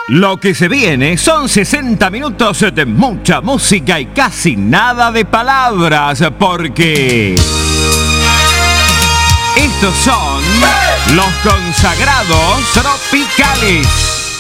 Lo que se viene son 60 minutos de mucha música y casi nada de palabras, porque estos son los consagrados tropicales.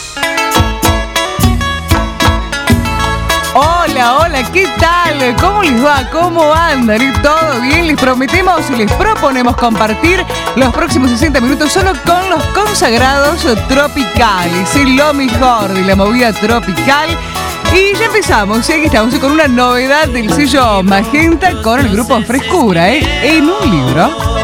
Hola, hola, ¿qué tal? ¿Cómo les va? ¿Cómo andan? ¿Y todo bien? Les prometemos y les proponemos compartir los próximos 60 minutos solo con los consagrados tropicales, lo mejor de la movida tropical. Y ya empezamos, aquí estamos con una novedad del sello Magenta con el grupo Frescura, en un libro.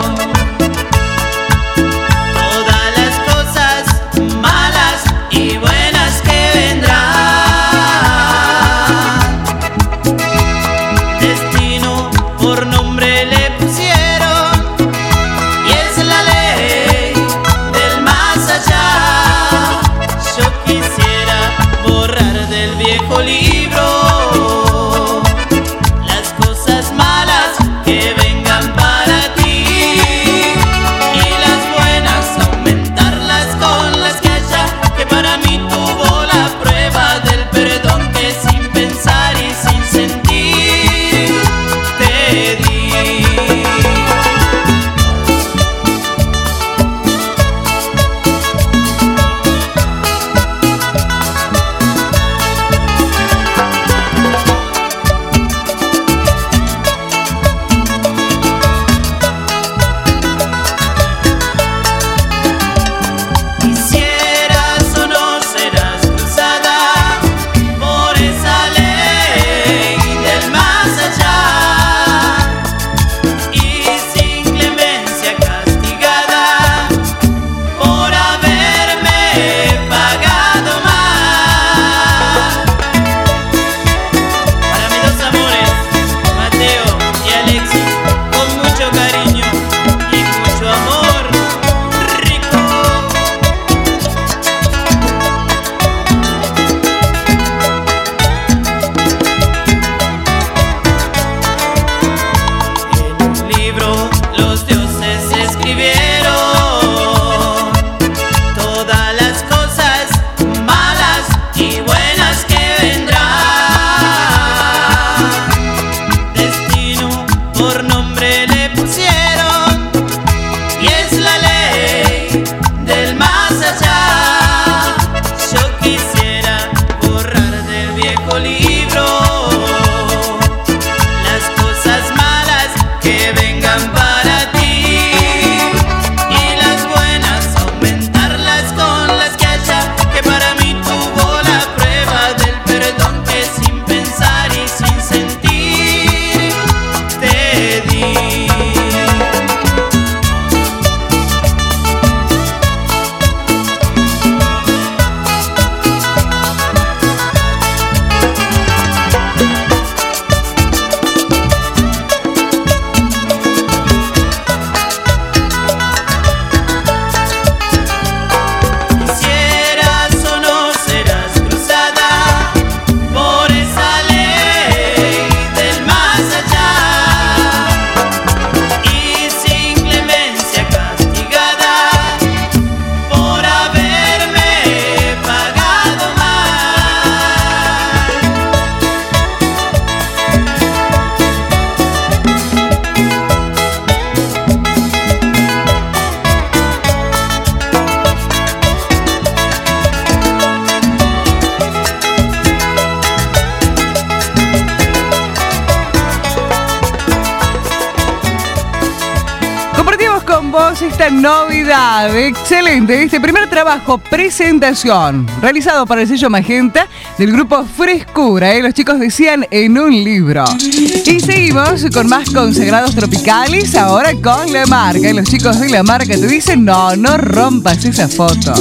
Esta novedad excelente de este primer trabajo, presentación, realizado para el sello Magenta del grupo Frescura, los chicos decían en un libro. Y seguimos con más consagrados tropicales, ahora con La Marca. Y los chicos de La Marca te dicen, no rompas esa foto.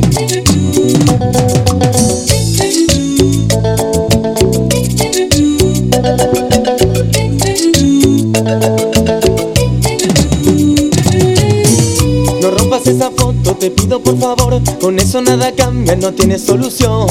Esa foto, te pido por favor, con eso nada cambia, no tiene solución.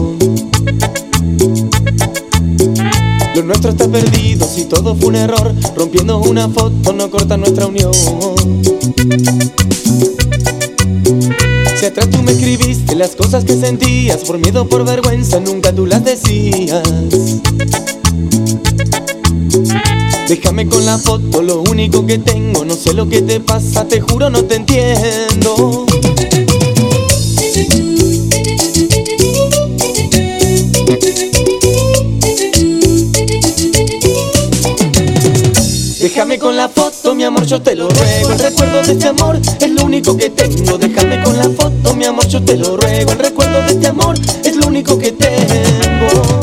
Lo nuestro está perdido, si todo fue un error, rompiendo una foto no corta nuestra unión. Si a atrás tú me escribiste las cosas que sentías. Por miedo, por vergüenza, nunca tú las decías. Déjame con la foto, lo único que tengo. No sé lo que te pasa, te juro no te entiendo. Déjame con la foto, mi amor, yo te lo ruego. El recuerdo de este amor es lo único que tengo. Déjame con la foto, mi amor, yo te lo ruego. El recuerdo de este amor es lo único que tengo.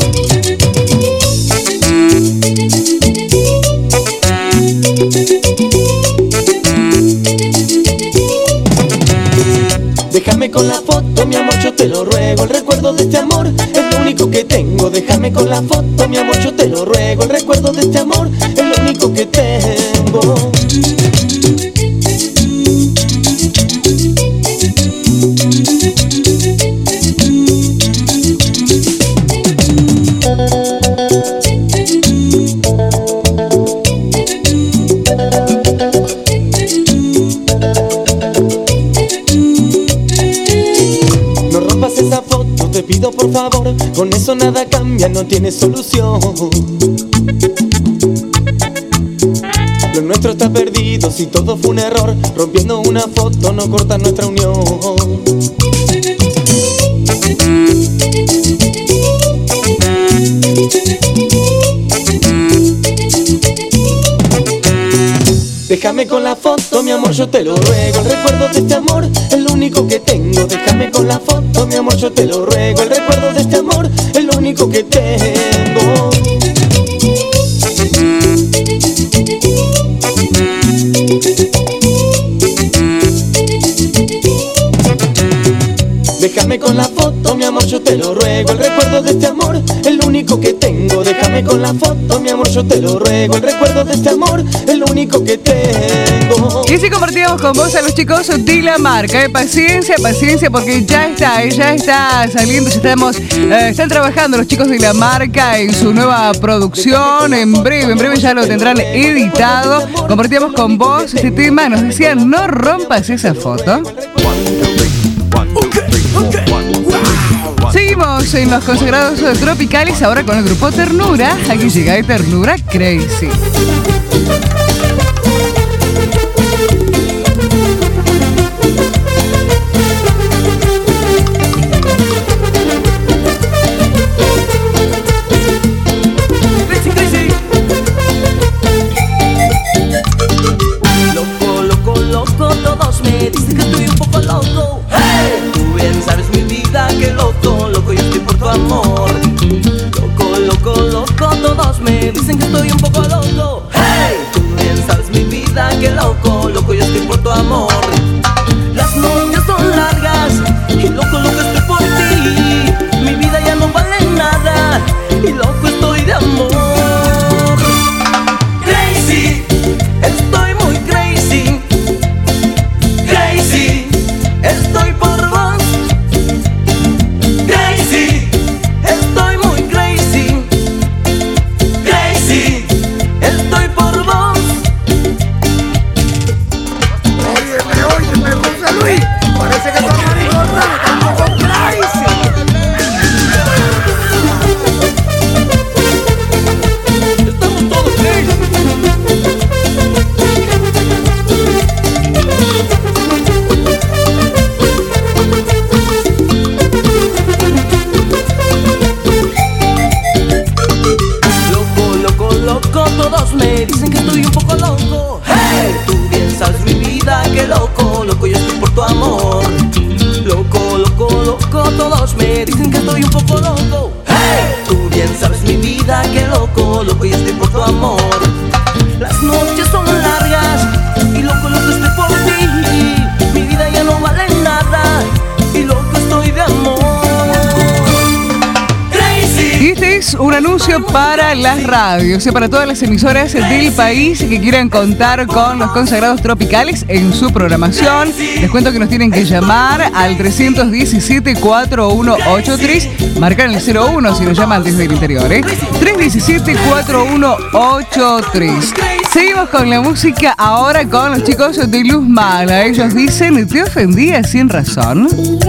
Déjame con la foto, mi amor, yo te lo ruego. El recuerdo de este amor es lo único que tengo. Déjame con la foto, mi amor, yo te lo ruego. El recuerdo de este amor es lo único que tengo. Esa foto, te pido por favor, con eso nada cambia, no tiene solución. Lo nuestro está perdido, si todo fue un error, rompiendo una foto no corta nuestra unión. Déjame con la foto, mi amor, yo te lo ruego. El recuerdo de este amor es lo único que tengo. Déjame con la foto, mi amor, yo te lo ruego. El recuerdo de este amor es lo único que tengo. Déjame con la foto, mi amor, yo te lo ruego. El recuerdo de este amor es lo único que tengo. Déjame con la foto, mi amor, yo te lo ruego. El recuerdo de este amor es lo único que tengo. Y así compartíamos con vos a los chicos de la marca. Paciencia, paciencia, porque ya está saliendo. Están trabajando los chicos de la marca en su nueva producción. En breve ya lo tendrán editado. Compartíamos con vos este tema. Nos decían, no rompas esa foto. Seguimos en los consagrados tropicales, ahora con el grupo Ternura. Aquí llega de Ternura Crazy. Loco, todos me dicen que estoy un poco loco. ¡Hey! Tú bien sabes mi vida, que loco, yo estoy por tu amor. Loco, todos me dicen que estoy un poco loco. ¡Hey! Tú bien sabes mi vida, que loco, yo estoy por tu amor. Las noches son largas y loco estoy por ti. Mi vida ya no vale nada y loco estoy de amor. Crazy, estoy muy crazy. Crazy, estoy por vos. Crazy, estoy muy crazy. Crazy, un anuncio para las radios, para todas las emisoras del país que quieran contar con los consagrados tropicales en su programación. Les cuento que nos tienen que llamar al 317-4183, marcar el 01 si lo llaman desde el interior, 317-4183. Seguimos con la música ahora con los chicos de Luz Mala. Ellos dicen, ¿te ofendía sin razón?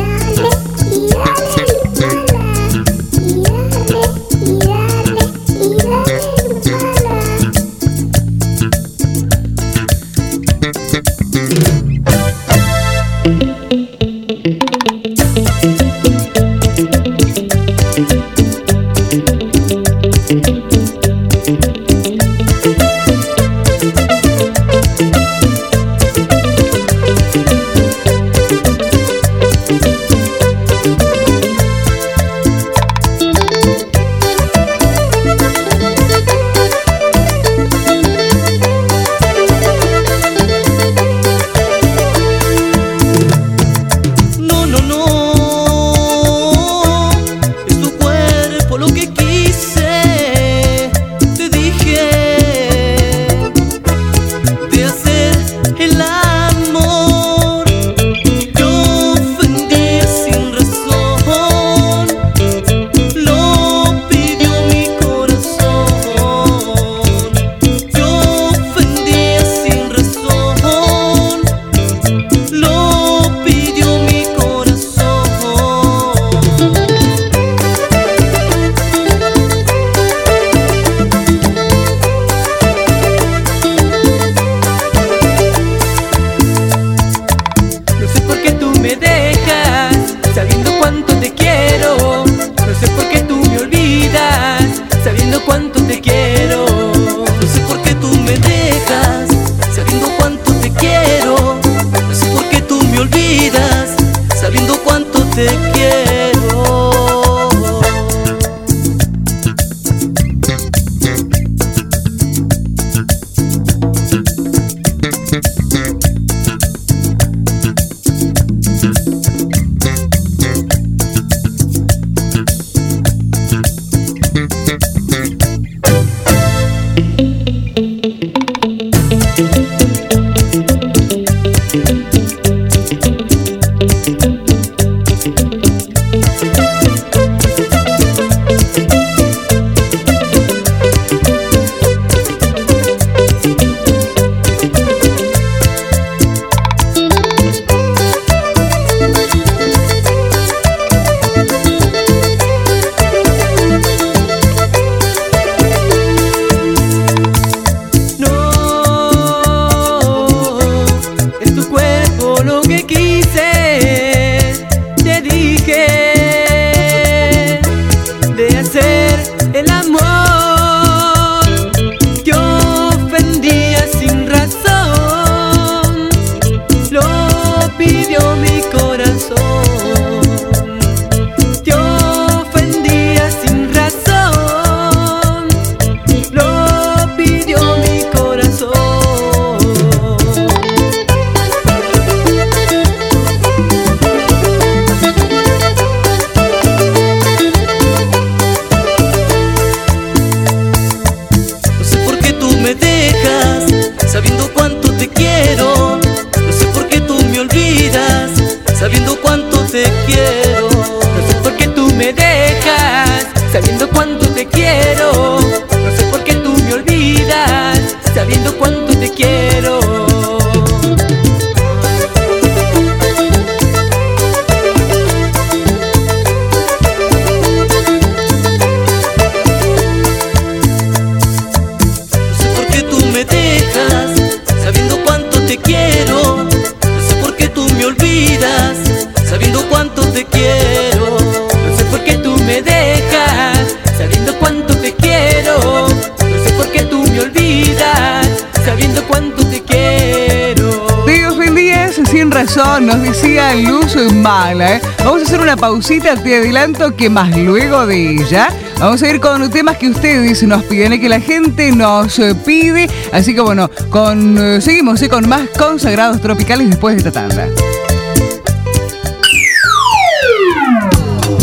Nos decía Luz Mala. Vamos a hacer una pausita, te adelanto que más luego de ella vamos a ir con temas que ustedes nos piden, que la gente nos pide. Así que bueno, seguimos con más consagrados tropicales después de esta tanda.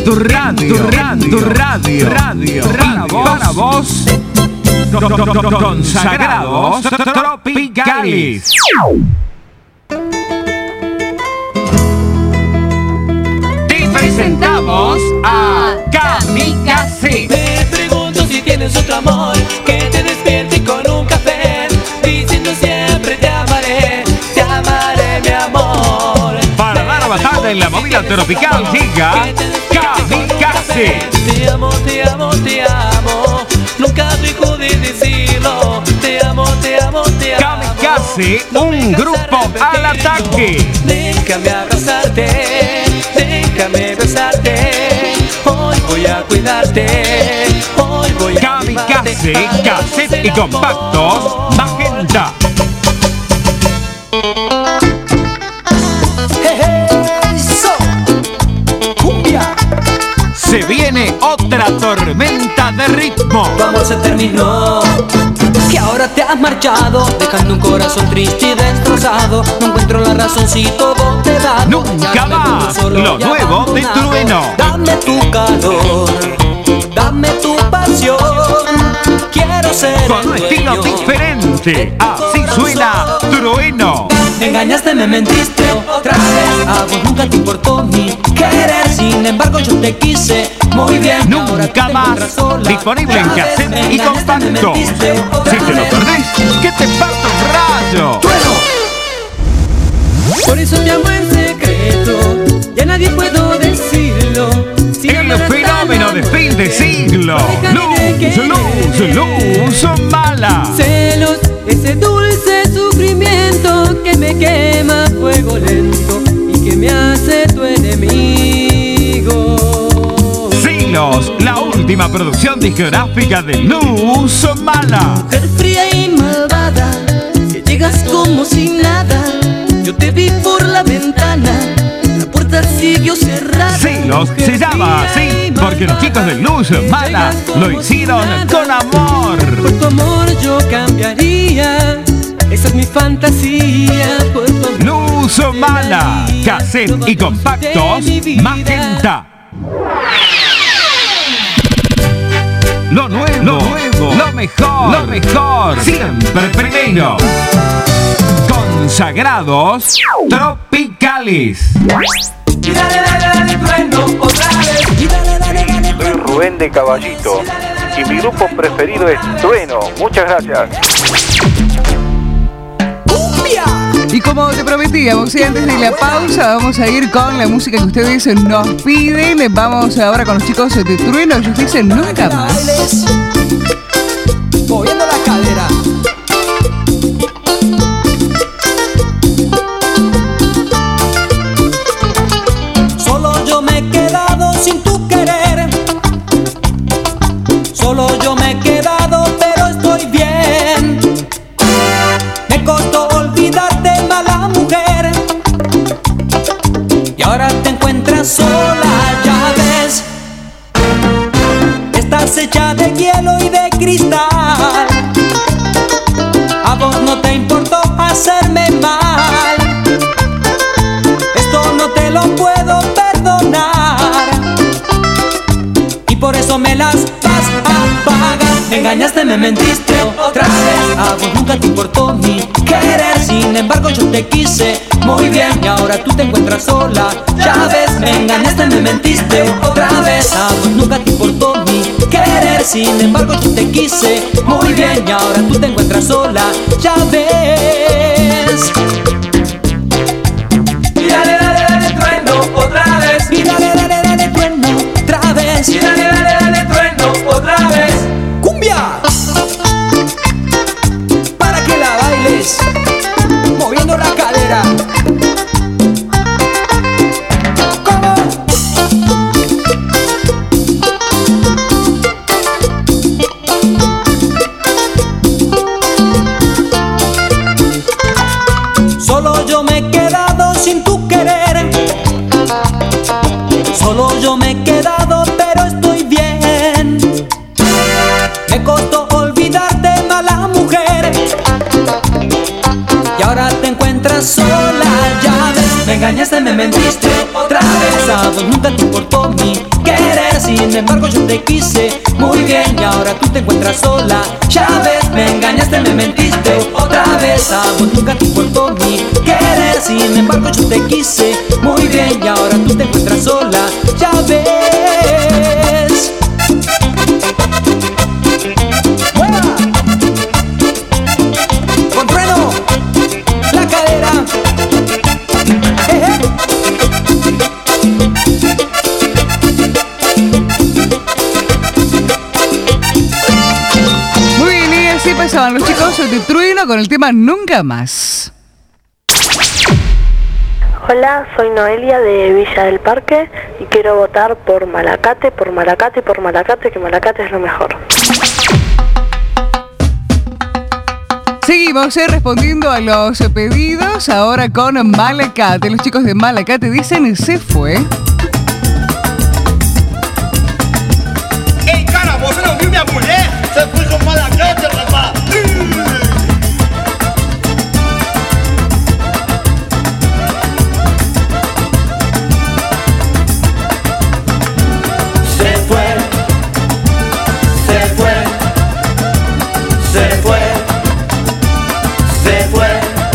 tu radio, para vos, consagrados tropicales. Te presentamos a Kamikaze. Me pregunto si tienes otro amor que te despierte con un café, diciendo siempre te amaré, mi amor. Para dar batalla en la movida tropical llega Kamikaze. Te amo, te amo, te amo. Nunca dejo de decirlo. Te amo, te amo, te amo. Kamikaze, un grupo al ataque. Déjame abrazarte, déjame besarte. Hoy voy a cuidarte. Hoy voy a Kamikaze, cassette y compactos, Magenta. Se viene otra tormenta de ritmo. Tu amor se terminó, que ahora te has marchado, dejando un corazón triste y destrozado. No encuentro la razón si todo te da. Nunca más, lo nuevo de Trueno. Dame tu calor, dame tu pasión. Quiero ser con un estilo diferente, así suena Trueno. Me engañaste, me mentiste otra vez. A vos nunca te importó mi querer. Sin embargo yo te quise muy bien. Nunca más, disponible en cassette y compacto. Si te lo perdés, que te parto un rayo. Por eso te amo en secreto, ya nadie puedo decirlo. El fenómeno de fin de siglo. Luz mala. Celos, ese dulce sufrimiento que me quema a fuego lento y que me hace tu enemigo. Silos, la última producción discográfica de Luz Mala. Mujer fría y malvada, que llegas como si nada. Yo te vi por la ventana, la puerta siguió cerrada. Silos se llama así porque los chicos de Luz Mala lo hicieron con amor. Por tu amor yo cambiaría, esa es mi fantasía. Por tu amor Luz Mala, cassette y compactos, Magenta. Lo nuevo, lo mejor, siempre primero. Consagrados tropicales. Y dale, trueno otra vez. Y dale, Soy Rubén de Caballito y mi grupo preferido es Trueno. Muchas gracias. Y como te prometíamos, y antes de la pausa, vamos a ir con la música que ustedes nos piden. Vamos ahora con los chicos de Trueno. Ellos dicen nunca más. Moviendo la cadera. Solo yo me he quedado sin tu querer. Solo yo me he quedado, pero estoy bien. Me costó olvidarte, mala mujer. Y ahora te encuentras sola, ya ves. Estás hecha de hielo y de cristal. A vos no te importó hacerme mal. Esto no te lo puedo perdonar. Y por eso me las vas a pagar. Me engañaste, me mentiste otra vez. A vos nunca te importó mi querer. Sin embargo yo te quise muy bien. Y ahora tú te encuentras sola, ya ves. Me engañaste, me mentiste otra vez. A vos nunca te importó mi querer. Sin embargo yo te quise muy bien. Y ahora tú te encuentras sola, ya ves. Y dale, trueno otra vez. Y dale, trueno otra vez. Y dale, trueno otra vez. ¡Cumbia! Para que la bailes, moviendo la cadera. ¿Cómo? Solo yo me he quedado sin tu querer. Solo yo me he quedado, pero estoy bien. Me costó olvidarte, mala mujer. Y ahora te encuentras sola, ya ves. Me engañaste, me mentiste otra vez. A vos nunca te importó mi querer, sin embargo yo te quise muy bien y ahora tú te encuentras sola. Ya ves, me engañaste, me mentiste otra vez. A vos nunca te importó mi querer, sin embargo yo te quise muy bien y ahora tú te encuentras sola. Ya ves. Con trueno, la cadera. Muy bien, y así pasaban los chicos de Trueno con el tema Nunca Más. Hola, soy Noelia de Villa del Parque y quiero votar por Malacate, por Malacate y por Malacate, que Malacate es lo mejor. Seguimos respondiendo a los pedidos ahora con Malacate. Los chicos de Malacate dicen se fue. Ei, cara, você não viu minha mulher? Você foi com Malacate, rapaz! Se fue, se fue, se fue, se fue,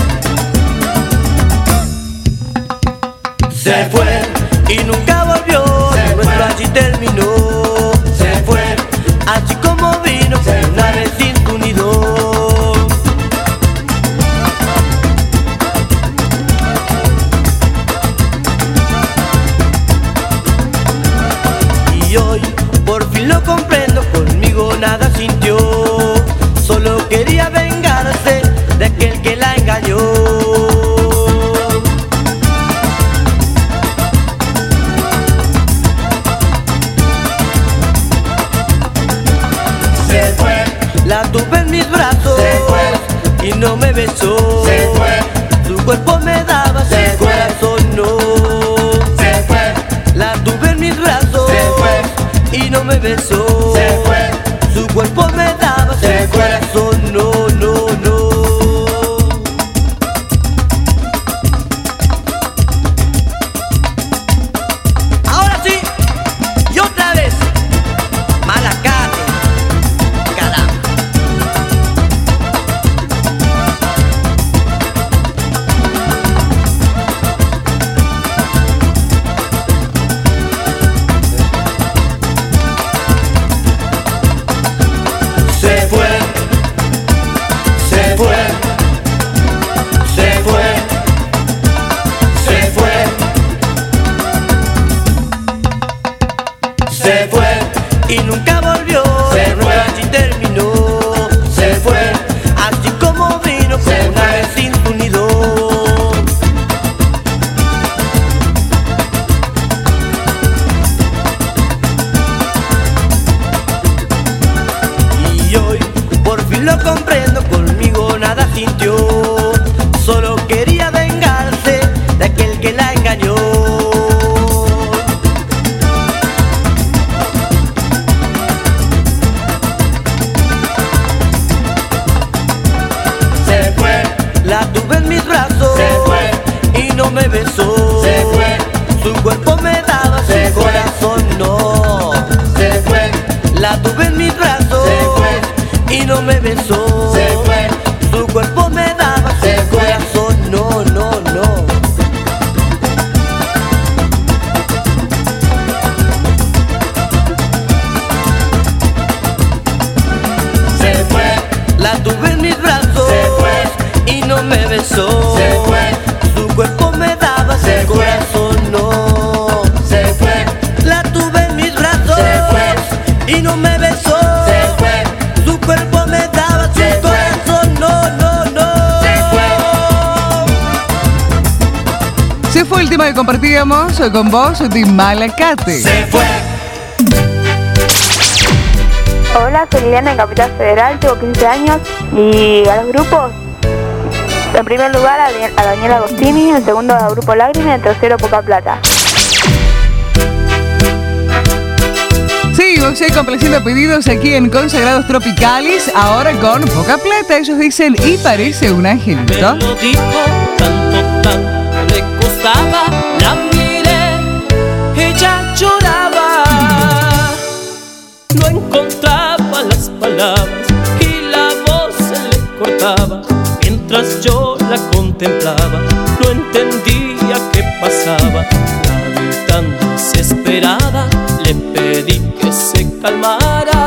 se fue y nunca volvió. Nuestro allí terminó. Se fue, así como vino, una vez sin tu nido. Y hoy por fin lo comprendo, conmigo nada sintió. Solo quería vengarse de aquel que la engañó. Se fue, la tuve en mis brazos. Se fue, y no me besó. Se fue, su cuerpo me daba, su corazón no. Se fue, la tuve en mis brazos. Se fue, y no me besó. Se fue, su cuerpo me daba, su corazón no, no, no. Ahora sí, y otra vez, Malacate, caramba. Se fue, se fue, se fue, se fue, se fue y nunca volvió. Se fue, allí terminó. Se fue, así como vino, fue una vez sin tu nido. Y hoy por fin lo comprendo, conmigo nada sintió. Solo quería vengarse de aquel que la engañó. Se fue, la tuve en mis brazos. Se fue, y no me besó. Se fue, su cuerpo me daba, su corazón no. Se fue, la tuve en mis brazos. Se fue, y no me besó. Se fue, su cuerpo me daba, su corazón no, no, no. Se fue, la tuve en mis brazos. Se fue, y no me besó. Se fue, su cuerpo me daba, su corazón no. Se fue, la tuve en mis brazos. Se fue, y no me besó. Se fue, su cuerpo me daba, su corazón no, no, no. Se fue. Se fue el tema que compartíamos con vos de Malacate. Se fue. Hola, soy Liliana en Capital Federal, tengo 15 años y a los grupos, en primer lugar a Daniel Agostini, en segundo a Grupo Lágrima y en tercero Poca Plata. Seguimos complaciendo pedidos aquí en Consagrados Tropicalis, ahora con Poca Plata. Ellos dicen, y parece un angelito. Me lo dijo, tanto le costaba entendía qué pasaba. La vi tan desesperada, le pedí que se calmara.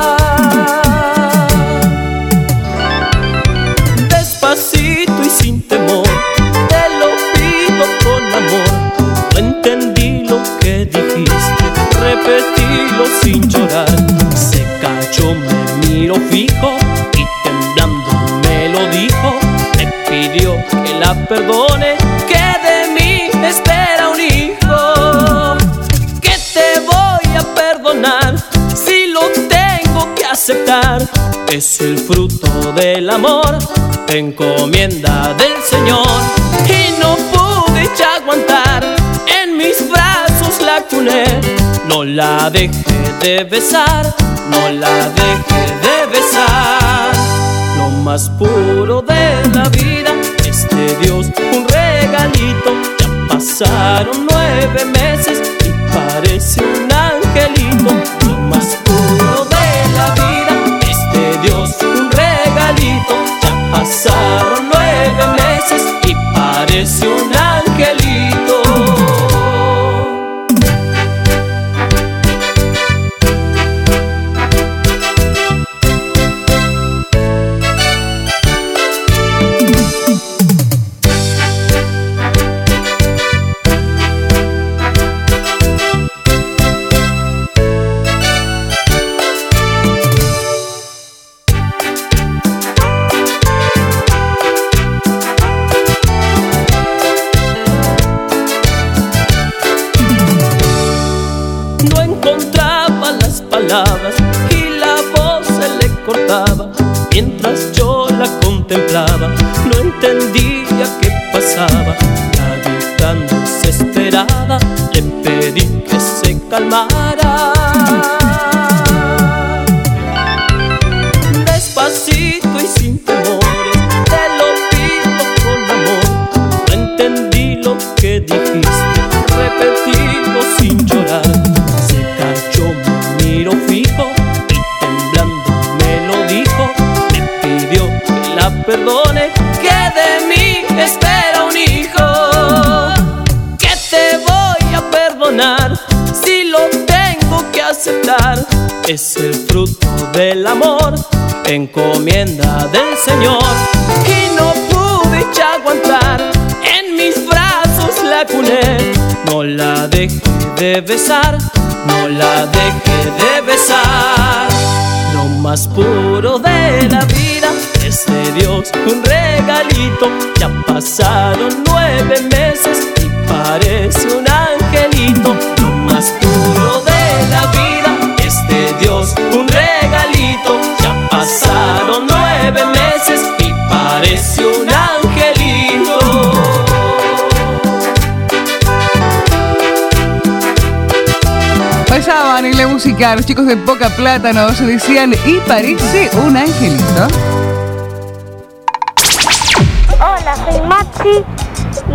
Despacito y sin temor, te lo pido con amor. No entendí lo que dijiste, repetilo sin llorar. Se cayó, me miró fijo y temblando me lo dijo. Me pidió que la perdone, que de mí espera un hijo. Que te voy a perdonar si lo tengo que aceptar. Es el fruto del amor, encomienda del Señor. Y no pude ya aguantar, en mis brazos la cuné. No la dejé de besar, no la dejé de besar. Lo más puro de la vida es de Dios un regalito. Ya pasaron 9 meses y parece un angelito. Lo más puro de la vida es de Dios un regalito. Ya pasaron 9 meses y parece un angelito. Y la voz se le cortaba mientras yo la contemplaba. No entendía qué pasaba, la vi tan desesperada. Le pedí que se calmara. Despacito y sin temores, te lo pido con amor. No entendí lo que dijiste, repetilo sin llorar. Se cayó, miró fijo y temblando me lo dijo. Me pidió que la perdone, que de mí espera un hijo. Que te voy a perdonar si lo tengo que aceptar. Es el fruto del amor, encomienda del Señor. Y no pude ya aguantar, en mis brazos la cuné. No la dejé de besar, no la dejé de besar. Lo más puro de la vida es de Dios un regalito. Ya pasaron 9 meses y parece un angelito. Lo más puro de la vida es de Dios un regalito. Ya pasaron 9 meses y parece un angelito. Pasaban en la música los chicos de Poca Plátano, se decían y parece un angelito. Hola, soy Maxi y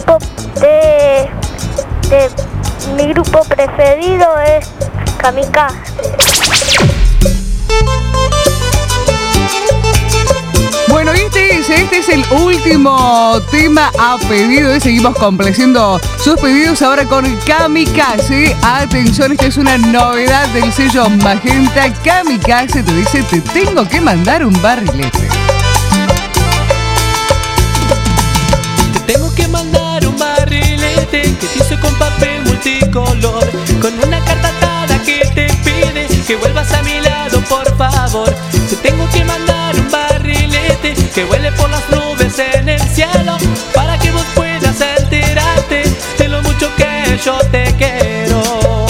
mi grupo preferido es Kamikaze. Bueno, este es el último tema a pedido y seguimos complaciendo sus pedidos ahora con Kamikaze. Atención, esta es una novedad del sello Magenta. Kamikaze te dice: te tengo que mandar un barrilete. Te tengo que mandar un barrilete que te hice con papel multicolor, con una carta atada que te pide que vuelvas a mi lado, por favor. Te tengo que mandar un barrilete que vuele por las nubes en el cielo, para que vos puedas enterarte de lo mucho que yo te quiero.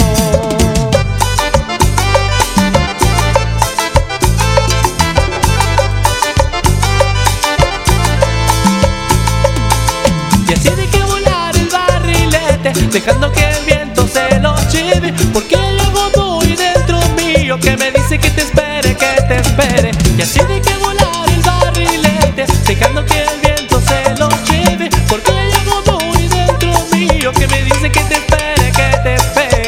Y así de que volar el barrilete, dejando que el viento se lo lleve, porque el algo muy dentro mío que me dice que te espere, que te espere. Y así de que volar el barrilete, dejando que el viento se lo lleve, porque hay algo muy dentro mío que me dice que te espere, que te espere.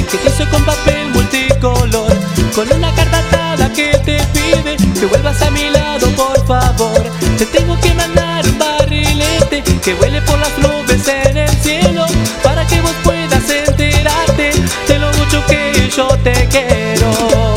que hizo con papel multicolor, con una carta atada que te pide que vuelvas a mi lado, por favor. Te tengo que mandar un barrilete que vuele por las nubes en el cielo, para que vos puedas enterarte de lo mucho que yo te quiero.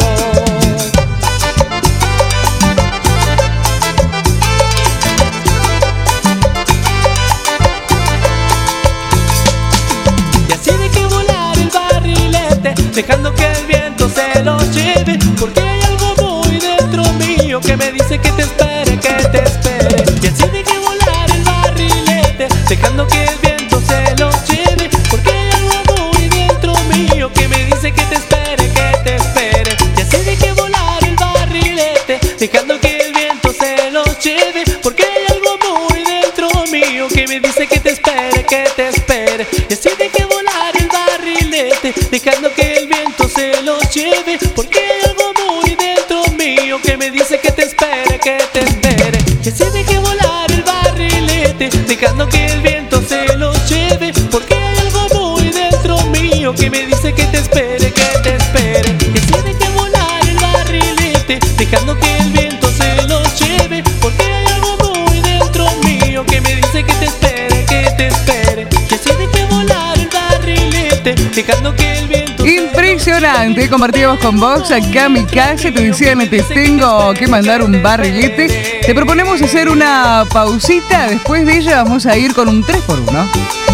Y así de que volar el barrilete, dejando que el viento se lo lleve, porque hay algo muy dentro mío que me dice que te espere, que te espere. Y así de que volar el barrilete, dejando que el viento se lo lleve, porque hay algo muy dentro mío que me dice que te espere, que te espere. Y así de que volar el barrilete, dejando que el viento se lo lleve, porque hay algo muy dentro mío que me dice que te espere, que te espere. Y así de que volar el barrilete, dejando que el viento se lo lleve, porque hay algo muy dentro mío que me dice que te espere, que te espere. Y así de que volar el barrilete, dejando que el viento se lo lleve, porque hay algo muy dentro mío que me dice que te espere, que te espere. Y así de que volar el barrilete, dejando que el viento se lo lleve, porque hay algo muy dentro mío que me dice que te espere, que te espere. Y así de que volar el barrilete, dejando que el viento. Impresionante, compartíamos con vos acá mi casa, te decían te tengo que mandar un barrilete. Te proponemos hacer una pausita, después de ella vamos a ir con un 3x1.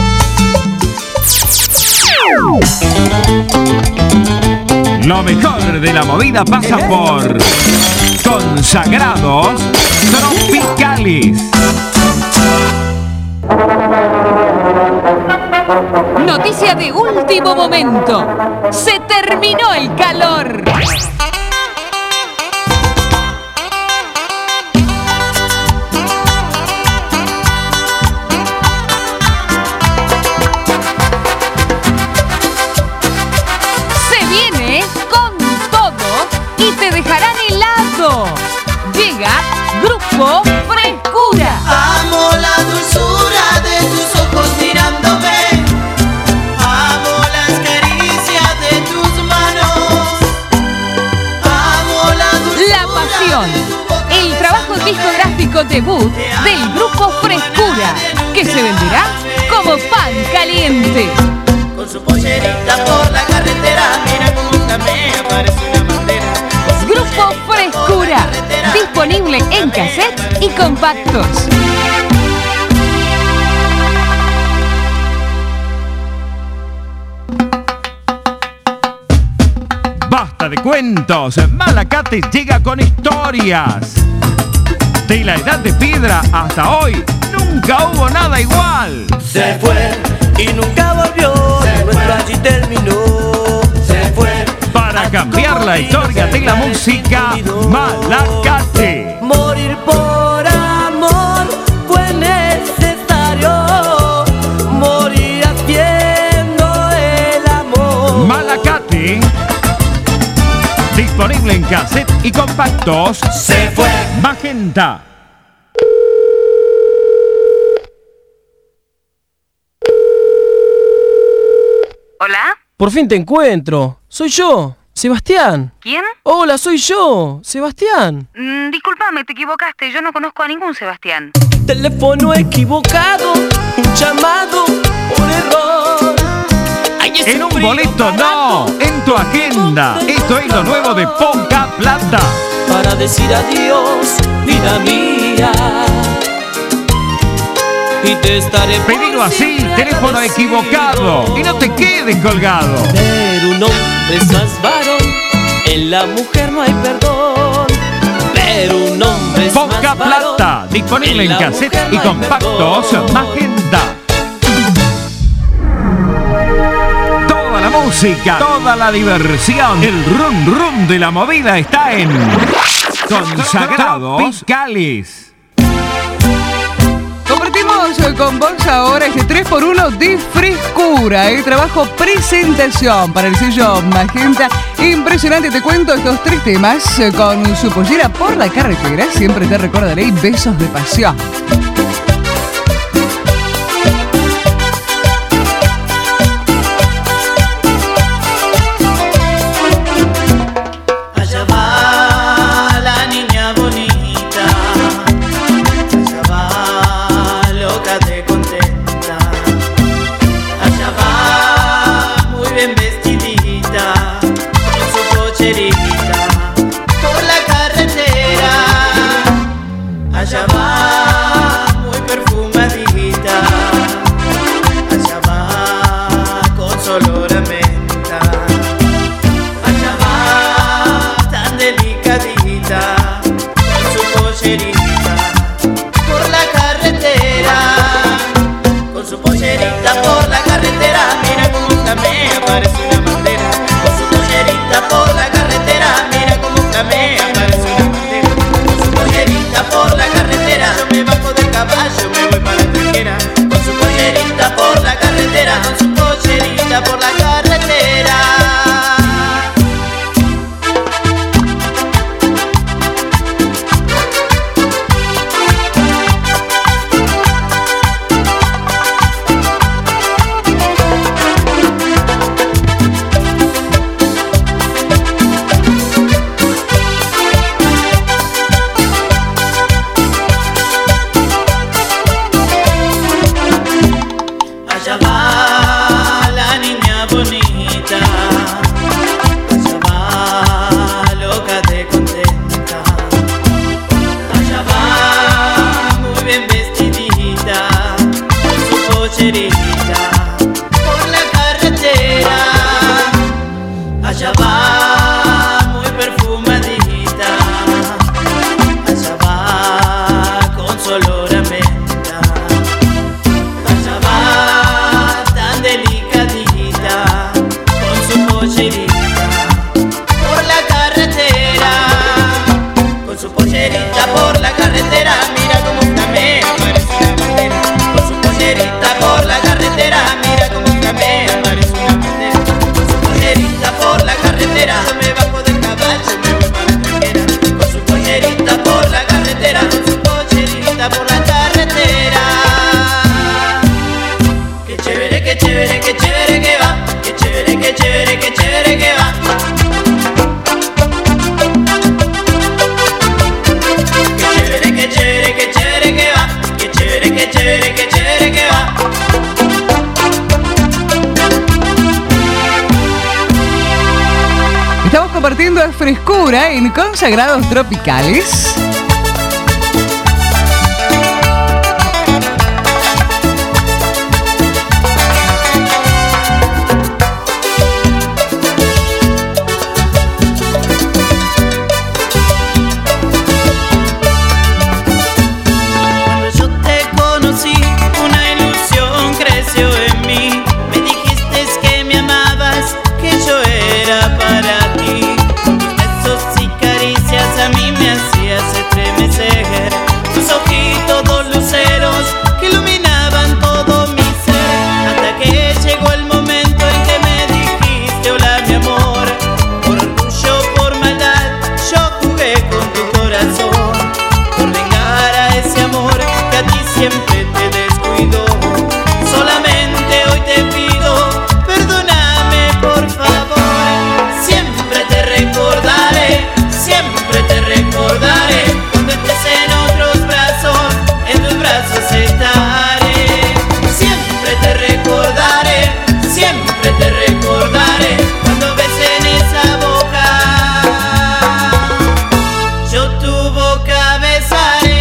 Lo mejor de la movida pasa por Consagrados Tropicales. Noticia de último momento. Se terminó el calor. Se viene con todo y te dejarán helado. Llega Grupo Frescura. Amo la dulzura de tus ojos mirándome. Amo las caricias de tus manos. Amo la dulzura. La pasión. El trabajo discográfico debut del Grupo Frescura, que se venderá como pan caliente. Con su pollerita por la carretera, mira cómo también aparece una bandera. Grupo Frescura, disponible en cassette y compactos. Basta de cuentos, Malacate llega con historias. De la edad de piedra hasta hoy, nunca hubo nada igual. Se fue y nunca volvió, nuestro allí terminó. Se fue Para cambiar la historia de la música, Malacate. Morir por amor fue necesario, morir haciendo el amor. Malacate, disponible en cassette y compactos. Se fue. Magenta. ¿Hola? Por fin te encuentro. Soy yo, Sebastián. ¿Quién? Hola, soy yo, Sebastián. Discúlpame, te equivocaste. Yo no conozco a ningún Sebastián. Teléfono equivocado, un llamado por error. Ay, ese En un frío boleto barato, no, en tu agenda. Esto es lo nuevo de Poca Plata. para decir adiós, vida mía. Y te estaré por Pedilo así, siempre teléfono agradecido. equivocado. Y no te quedes colgado. Pero un hombre es más varón, en la mujer no hay perdón. Pero un hombre es Poca más varón, Plata, disponible en la cassette mujer y no hay compactos. perdón. Magenta. Toda la música, toda la diversión, el rum rum de la movida está en Consagrados Tropicales. Compartimos con vos ahora este 3x1 de Frescura, el trabajo presentación para el sello Magenta. Impresionante, te cuento estos 3 temas con su pollera por la carretera. Siempre te recordaré y besos de pasión. Allá va muy perfumadita, allá va con su olor a menta, allá va tan delicadita con su pollerita por la carretera, con su pollerita por la carretera, mira cómo flamea, parece una bandera, con su pollerita por la carretera, mira cómo flamea, parece una bandera, con su pollerita por la carretera, yo me bajo del caballo, me voy para la tranquera, con su pollerita por la carretera, con su pollerita por la carretera. Allá va la niña bonita, allá va loca de contenta, allá va muy bien vestidita, con su pollerita por la carretera, allá va muy perfumadita, allá va con su olor a menta, allá va tan delicadita con su pollerita por la carretera, con su pollerita por la carretera, mira cómo flamea, parece una bandera, con su pollerita por la carretera, mira cómo flamea, parece una bandera, con su pollerita por la carretera, yo me bajo del caballo, me voy para la tranquera, con su pollerita por la carretera, con su pollerita por la carretera. Qué chévere, qué chévere, qué chévere que va, qué chévere, qué chévere, qué chévere que va. Qué chévere, qué chévere, qué chévere que va, qué chévere, qué chévere, qué chévere que va. Estamos compartiendo frescura en Consagrados Tropicales. Cuando yo te conocí, una ilusión creció en mí. Me dijiste que me amabas, que yo era para ti. Con tus besos y caricias a mí me hacías estremecer. Tus ojitos dos luceros que iluminaban todo mi ser. Hasta que llegó el momento en que me dijiste hola mi amor. Por orgullo, por maldad, yo jugué con tu corazón. Por vengar a ese amor que a ti siempre te descuidó. Solamente hoy te pido, perdóname por favor. Siempre te recordaré, siempre te recordaré. Cuando estés en otros brazos, en tus brazos estaré. Siempre te recordaré, siempre te recordaré. Cuando besen esa boca, yo tu boca besaré.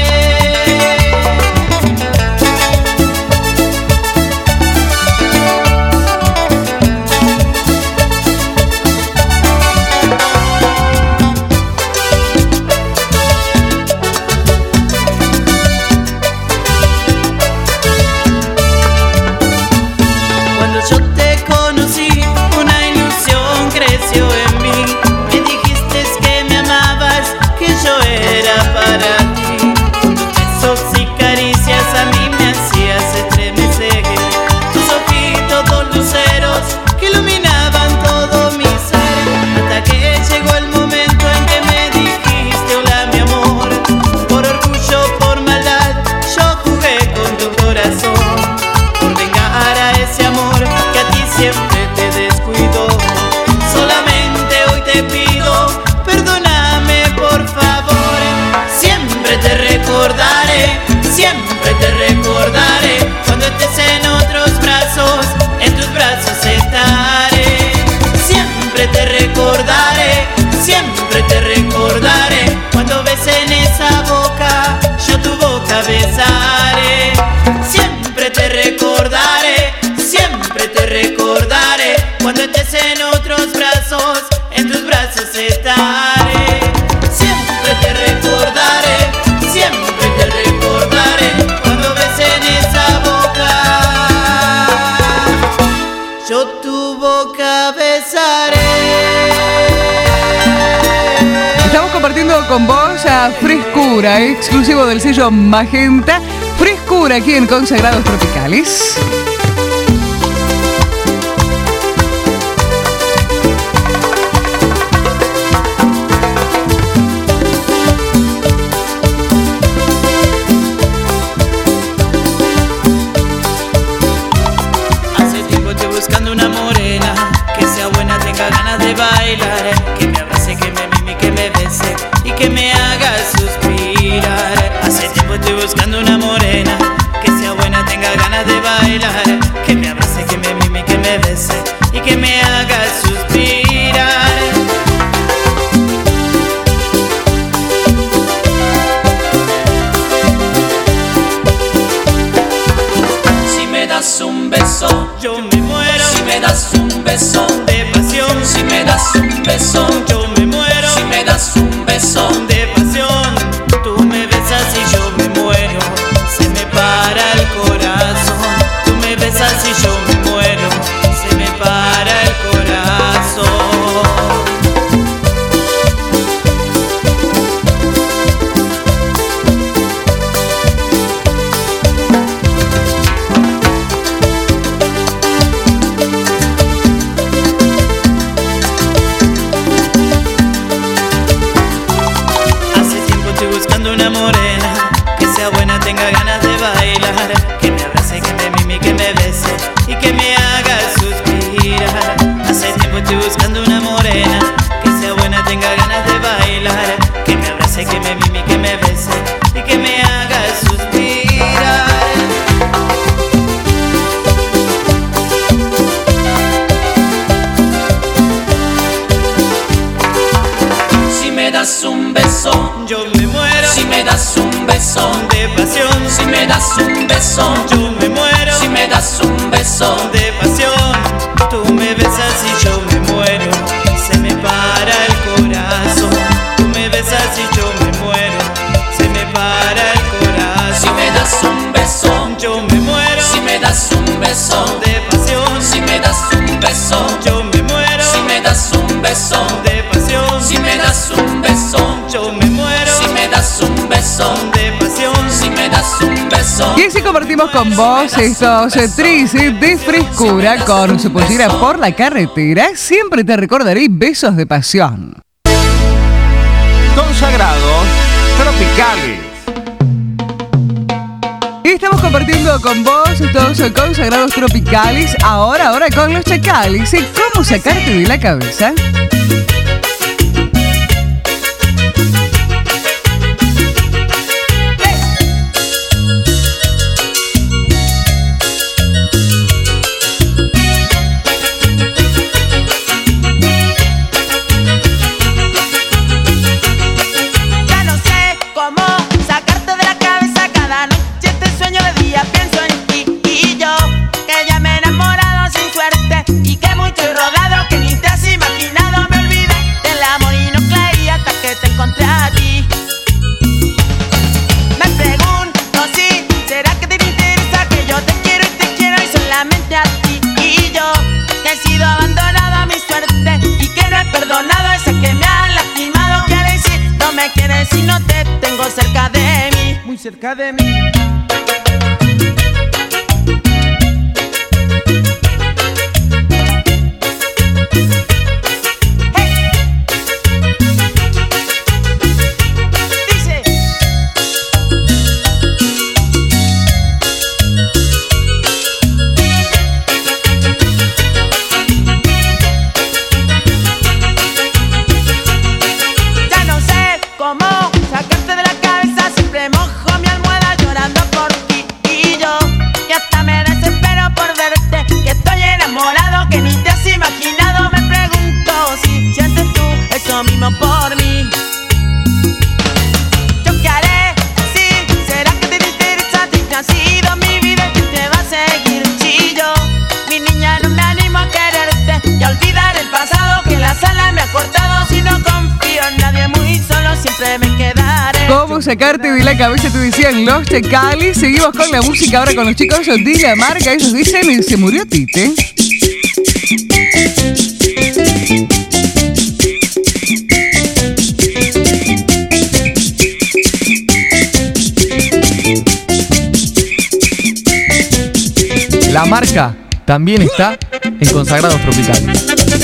Cuando yo te conocí, una ilusión creció en mí. Me dijiste que me amabas, que yo era para ti. Con tus besos y caricias a mí me hacías estremecer. Tus ojitos dos luceros que iluminaban todo mi ser. Hasta que llegó el momento en que me dijiste hola mi amor. Por orgullo, por maldad, yo jugué con tu corazón. Por vengar a ese amor que a ti siempre te descuidó. Solamente hoy te pido, perdóname por favor. Siempre te recordaré, siempre te recordaré. Cuando estés en otros brazos, en tus brazos estaré. Siempre te recordaré, siempre te recordaré. Cuando besen esa boca, yo tu boca Vamos a Frescura, exclusivo del sello Magenta. Frescura aquí en Consagrados Tropicales. Hace tiempo estoy buscando una morena que sea buena, tenga ganas de bailar, que me abrace, que me mime, que me bese y que me haga suspirar. Hace tiempo estoy buscando una morena que sea buena, tenga ganas de bailar, que me abrace, que me mime, que me bese y que me haga suspirar. Si me das un beso, yo me muero. Si me das un beso de pasión, si me das un beso, yo me muero. Si me das un beso de pasión, tú me besas y yo me muero. Se me para el corazón. Tú me besas y yo me muero. Se me para el corazón. Hace tiempo estoy buscando una morena que sea buena, tenga ganas de bailar, que me abrace, que me mime, que me bese y que me haga suspirar. Hace tiempo estoy buscando una morena que sea buena, tenga ganas de bailar, que me abrace, que me mime, que me bese y que me haga suspirar. Si me das un beso, yo me muero. Si me das un beso de pasión, si me das un beso, yo me muero. Si me das un beso de pasión, tú me besas y yo me muero. Se me para el corazón. Tú me besas y yo me muero. Se me para el corazón. Si me das un beso, yo me muero. Si me das un beso de pasión, si me das un beso, yo me muero. Si me das un beso de pasión, si me das un beso, yo me muero. Si me das un beso de pasión, si me das un beso. Y así compartimos con vos estos tríceps de Frescura con su pollera por la carretera. Siempre te recordaré besos de pasión. Consagrados Tropicales. Y estamos compartiendo con vos estos Consagrados Tropicales. Ahora con los chacales. ¿Y cómo sacarte de la cabeza? Ya no sé cómo sacarte de la cabeza. Cada noche te sueño, de día pienso en ti. Y yo, que ya me he enamorado sin suerte, y que mucho he rodado, que ni te has imaginado. Me olvidé del amor y no creí hasta que te encontré a ti. Me pregunto si será que te interesa, que yo te quiero y solamente a ti. Y yo, que he sido abandonado a mi suerte, y que no he perdonado a ese que me ha lastimado. Quiere decir, no me quieres si no te tengo cerca de mí, muy cerca de mí. Dice. Ya no sé cómo sacarte de la cabeza, siempre mojo mi almohada llorando por ti. Y yo, que hasta me desespero por verte, que estoy enamorado, que ni te has imaginado. Me pregunto si sientes tú eso mismo por mí. ¿Yo qué haré? Sí, ¿será que te interesa? Si te has sido mi vida, ¿quién te va a seguir? Si yo, mi niña, no me animo a quererte y a olvidar el pasado, que la sala me ha cortado. Si no confío en nadie, muy solo siempre me quedaré. ¿Cómo sacarte de la cabeza? Te decían los chacales. Seguimos con la música ahora con los chicos de la marca. Ellos dicen, se murió Tite. La marca también está en Consagrados Tropicales.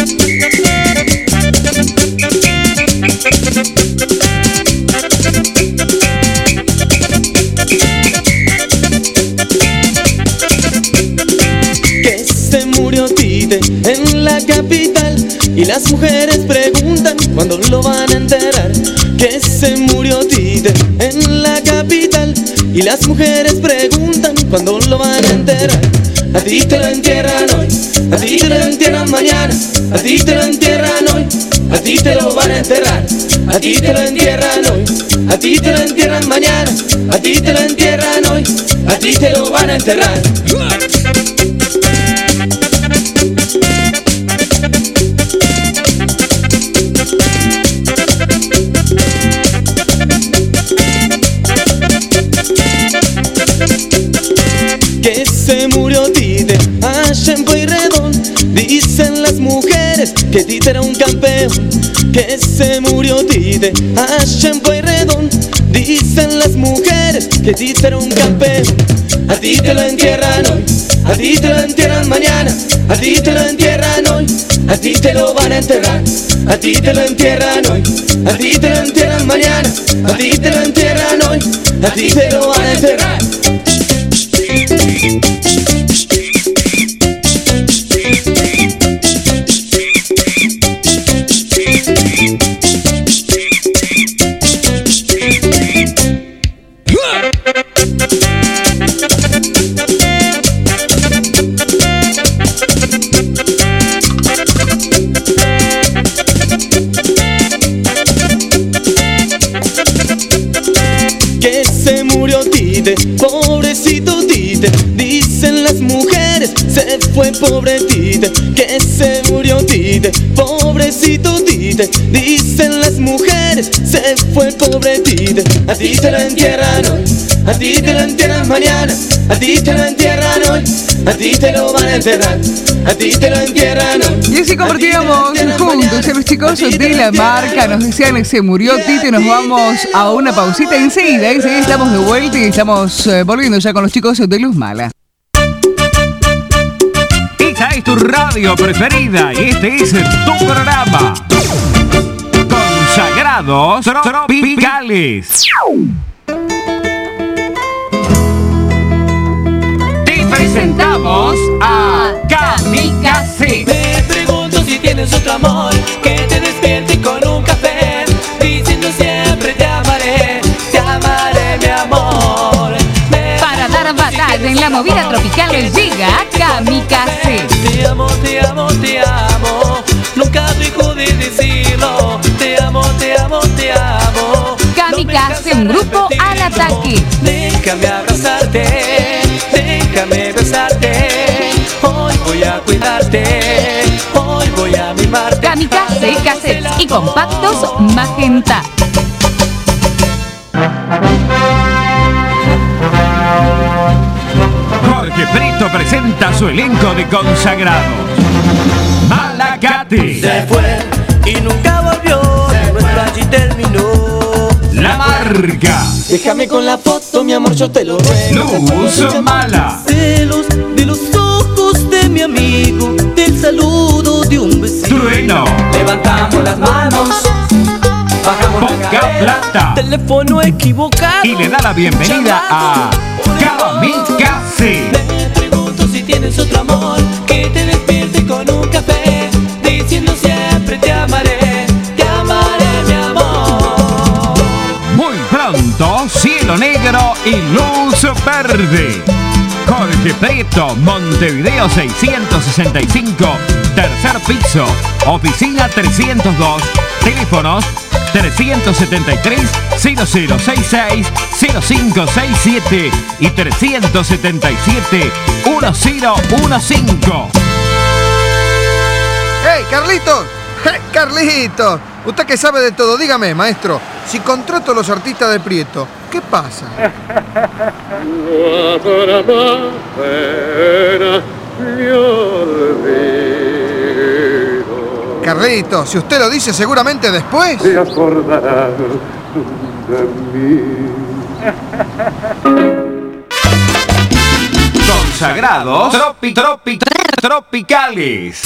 Que se murió Tite en la capital y las mujeres preguntan cuándo lo van a enterrar. Que se murió Tite en la capital y las mujeres preguntan cuándo lo van a enterrar. A ti te lo entierran hoy, a ti te lo entierran mañana, a ti te lo entierran hoy, a ti te lo van a enterrar. A ti te lo entierran hoy, a ti te lo entierran mañana, a ti te lo entierran hoy, a ti te lo van a enterrar. Que se murió Tite allá en Pueyrredón. Dicen las mujeres que Tite era un campeón. Que se murió Tite allá en Pueyrredón. Dicen las mujeres que Tite era un campeón. A ti te lo entierran hoy, a ti te lo entierran mañana, a ti te lo entierran hoy, a ti te lo van a enterrar. A ti te lo entierran hoy, a ti te lo entierran mañana, a ti te lo entierran hoy, a ti te lo van a enterrar. Que se murió Tite, pobrecito Tite. Dicen las mujeres, se fue pobre Tite. Que se murió Tite, pobrecito Tite. Dicen las mujeres, se fue pobre Tite. A ti te lo entierran hoy, a ti te lo entierran mañana, a ti te lo entierran hoy, a ti te lo van a enterrar. A ti te lo entierran hoy. Y así compartíamos juntos a los chicos de la marca. Nos decían se murió Tite. Nos vamos a una pausita enseguida. Enseguida estamos de vuelta y estamos volviendo ya con los chicos de Luz Mala. Esta es tu radio preferida y este es tu programa. Consagrados Tropicales. Te presentamos a Kamikaze. Me pregunto si tienes otro amor que te despierte con un café, diciendo siempre te amaré mi amor. Para dar batalla en la movida tropical llega Kamikaze. Te amo, te amo, te amo. Nunca dejo de decirlo. Te amo, te amo, te amo. Kamikaze, un grupo al ataque. Déjame abrazarte, déjame besarte. Hoy voy a cuidarte, hoy voy a mimarte. Kamikaze, cassettes y compactos magenta. Jorge Prieto presenta su elenco de consagrados. Malacate. Se fue y nunca volvió, nuestra allí terminó. La marca. Déjame con la foto, mi amor, yo te lo ruego. Luz Mala. Celos de los ojos de mi amigo, del saludo de un vecino. Trueno. Levantamos las manos, bajamos Poca Plata. teléfono equivocado. Y le da la bienvenida a Kamikaze. Me pregunto si tienes otro amor que te despierte con un café, diciendo siempre te amaré mi amor. Muy pronto, Cielo Negro y Luz Verde. Jorge Prieto, Montevideo 665, tercer piso, oficina 302, teléfonos 373-0066, 0567 y 377-1015. ¡Hey, Carlitos! ¡Hey, Carlitos! Usted que sabe de todo, dígame, maestro, si contrato a los artistas de Prieto, ¿qué pasa? Carlitos, si usted lo dice, seguramente después se acordará de mí. consagrados tropicales.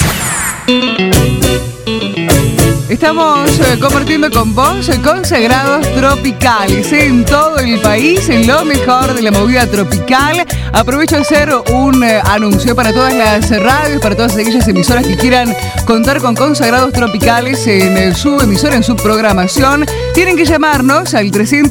Estamos compartiendo con vos consagrados tropicales en todo el país, en lo mejor de la movida tropical. Aprovecho de hacer un anuncio para todas las radios, para todas aquellas emisoras que quieran contar con consagrados tropicales en su emisora, en su programación. Tienen que llamarnos al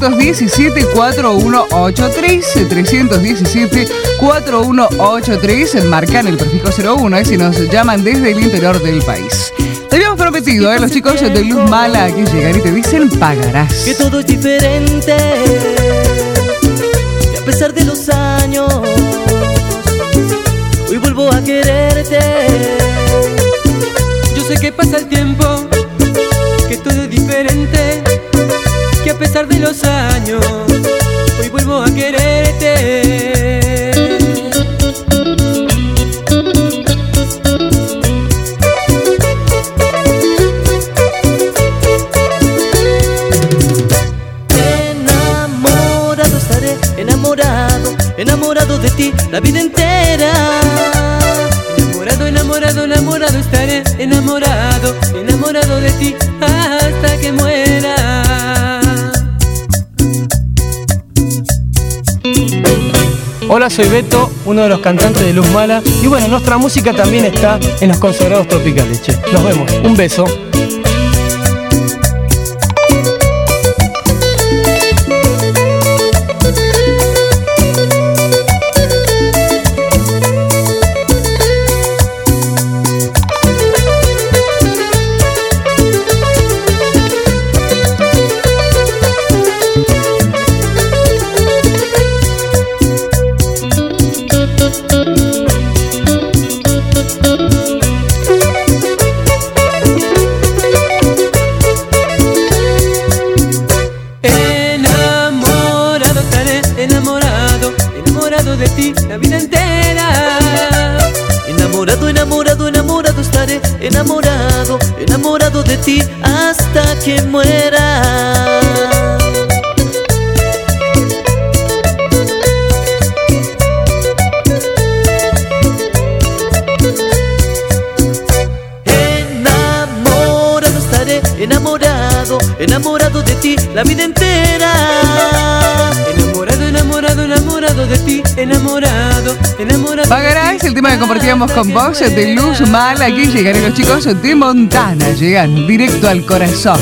317-4183, 317-4183, marcan el prefijo 01 si nos llaman desde el interior del país. Te habíamos prometido, los chicos de Luz Mala que llegan y te dicen pagarás. Que todo es diferente, que a pesar de los años, hoy vuelvo a quererte. Yo sé que pasa el tiempo, que todo es diferente, que a pesar de los años, hoy vuelvo a quererte. Enamorado de ti la vida entera. Enamorado, enamorado, enamorado estaré. Enamorado, enamorado de ti hasta que muera. Hola, soy Beto, uno de los cantantes de Luz Mala. Y bueno, nuestra música también está en los consagrados tropicales, che. Nos vemos, un beso. De ti la vida entera. Enamorado, enamorado, enamorado estaré. Enamorado, enamorado de ti hasta que muera. Enamorado estaré. Enamorado, enamorado de ti la vida entera. Enamorado, enamorado de ti, enamorado, enamorado. Pagarás, el tema que compartíamos con vos de Luz Mala. Aquí llegarán los chicos de Montana, llegan directo al corazón.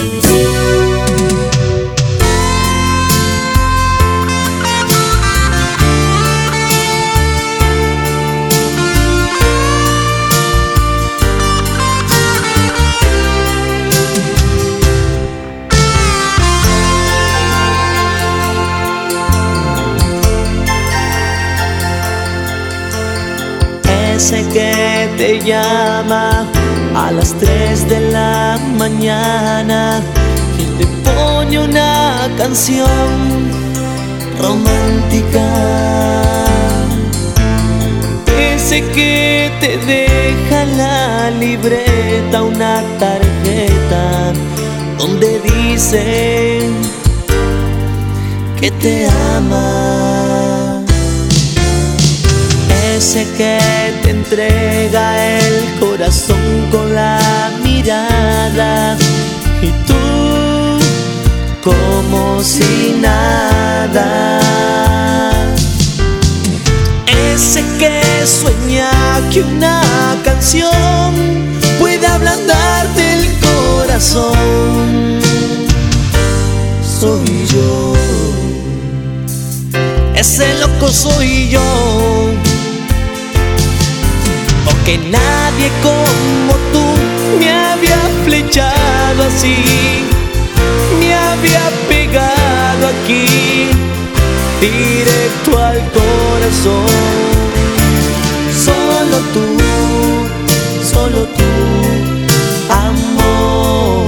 Ese que te llama a las 3 de la mañana y te pone una canción romántica. Ese que te deja en la libreta una tarjeta donde dice que te ama. Ese que te entrega el corazón con la mirada y tú como si nada. Ese que sueña que una canción puede ablandarte el corazón. Soy yo, ese loco soy yo. Porque nadie como tú me había flechado así, me había pegado aquí, directo al corazón. Solo tú, amor,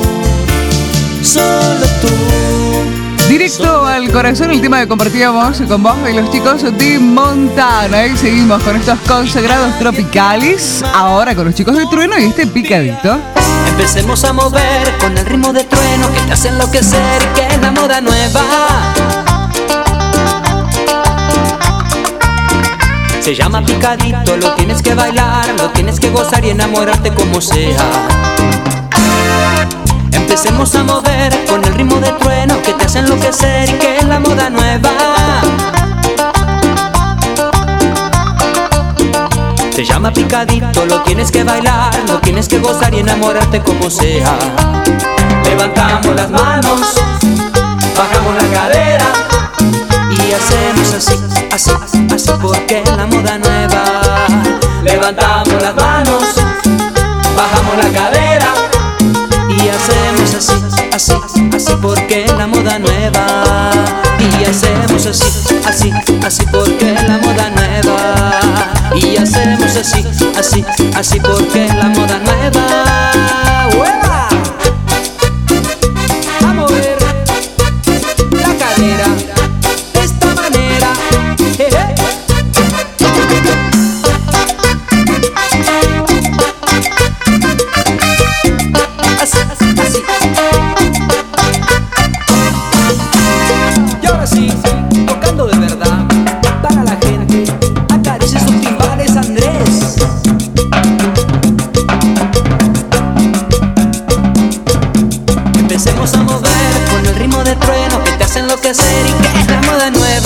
solo tú. Directo al corazón, el tema que compartíamos con vos de los chicos de Montana. Y seguimos con estos consagrados tropicales. Ahora con los chicos de Trueno y este picadito. Empecemos a mover con el ritmo de Trueno que te hace enloquecer y que es la moda nueva. Se llama picadito, lo tienes que bailar, lo tienes que gozar y enamorarte como sea. Empecemos a mover con el ritmo de trueno que te hace enloquecer y que es la moda nueva. Se llama picadito, lo tienes que bailar, lo tienes que gozar y enamorarte como sea. Levantamos las manos, bajamos la cadera y hacemos así, así, así porque es la moda nueva. Levantamos las manos, bajamos la cadera y hacemos así, así, así porque es la moda nueva. Y hacemos así, así, así porque es la moda nueva. Y hacemos así, así, así porque es la moda nueva. ¡Hueva! A mover la cadera de esta manera. Así, así, así. Y ahora sí, tocando de verdad para la gente. Acaricia sus timbales, Andrés. Empecemos a mover con el ritmo de trueno que te hace enloquecer y que es la moda nueva.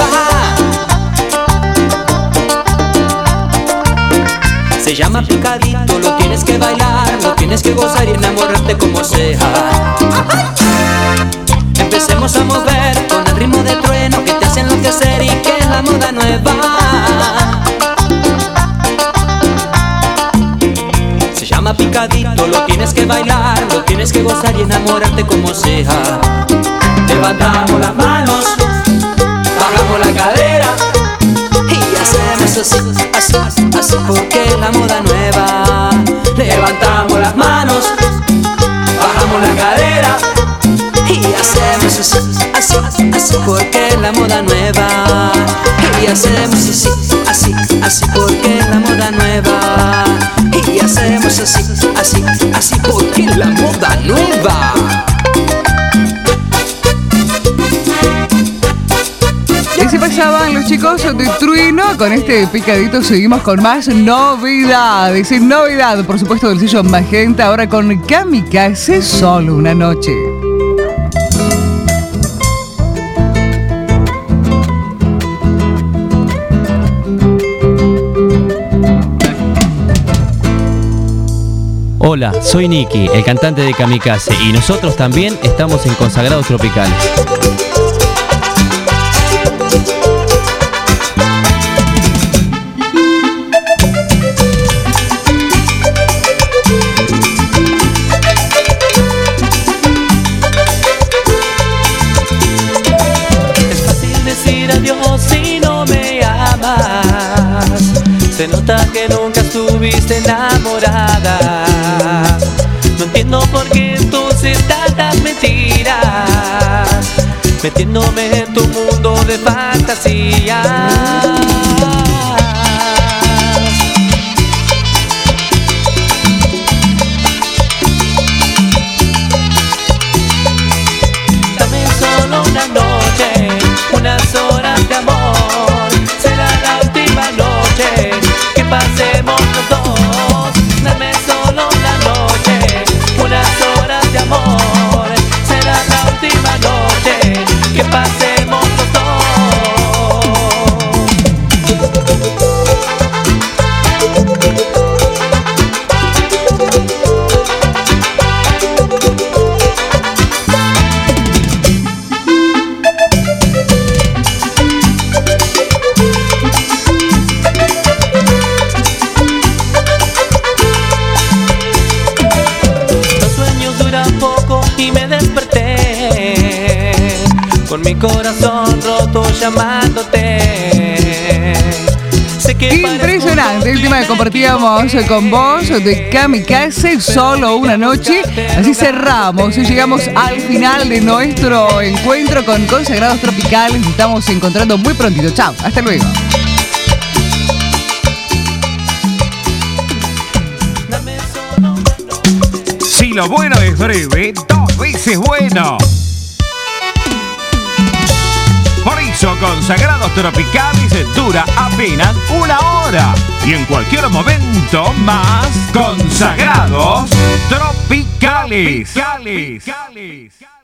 Se llama picadito, lo tienes que bailar, lo tienes que gozar y enamorarte como sea. Empecemos a mover con el ritmo de trueno que te hace enloquecer y que es la moda nueva. Se llama picadito, lo tienes que bailar, lo tienes que gozar y enamorarte como sea. Levantamos las manos, bajamos la cadera y hacemos así, así, así porque es la moda nueva. Levantamos las manos, bajamos la cadera y hacemos así, así, así porque es la moda nueva. Y hacemos así, así, así porque es la moda nueva. Y hacemos así, así, así porque es la moda nueva. Y se pasaban los chicos de Trueno. Con este picadito seguimos con más novedades. Novedad, por supuesto, del sello Magenta. Ahora con Kamikaze, Solo una noche. Hola, soy Nicky, el cantante de Kamikaze, y nosotros también estamos en Consagrados Tropicales. Es fácil decir adiós si no me amas. Se nota que nunca estuviste enamorada. No entiendo por qué entonces tantas mentiras, metiéndome en tu mundo de fantasía. Dame solo una noche, unas horas de amor. Será la última noche que pasemos los dos. Dame solo una noche, unas horas de amor. Será la última noche que pasemos los dos. Con mi corazón roto llamándote. Sé que impresionante el tema que compartíamos con vos de Kamikaze, Solo una noche. Así cerramos y llegamos al final de nuestro encuentro con Consagrados Tropicales. Nos estamos encontrando muy prontito. Chao, hasta luego. Si lo bueno es breve, 2 veces bueno. Por eso Impreso Consagrados Tropicales dura apenas 1 hora. Y en cualquier momento más, Consagrados Tropicales.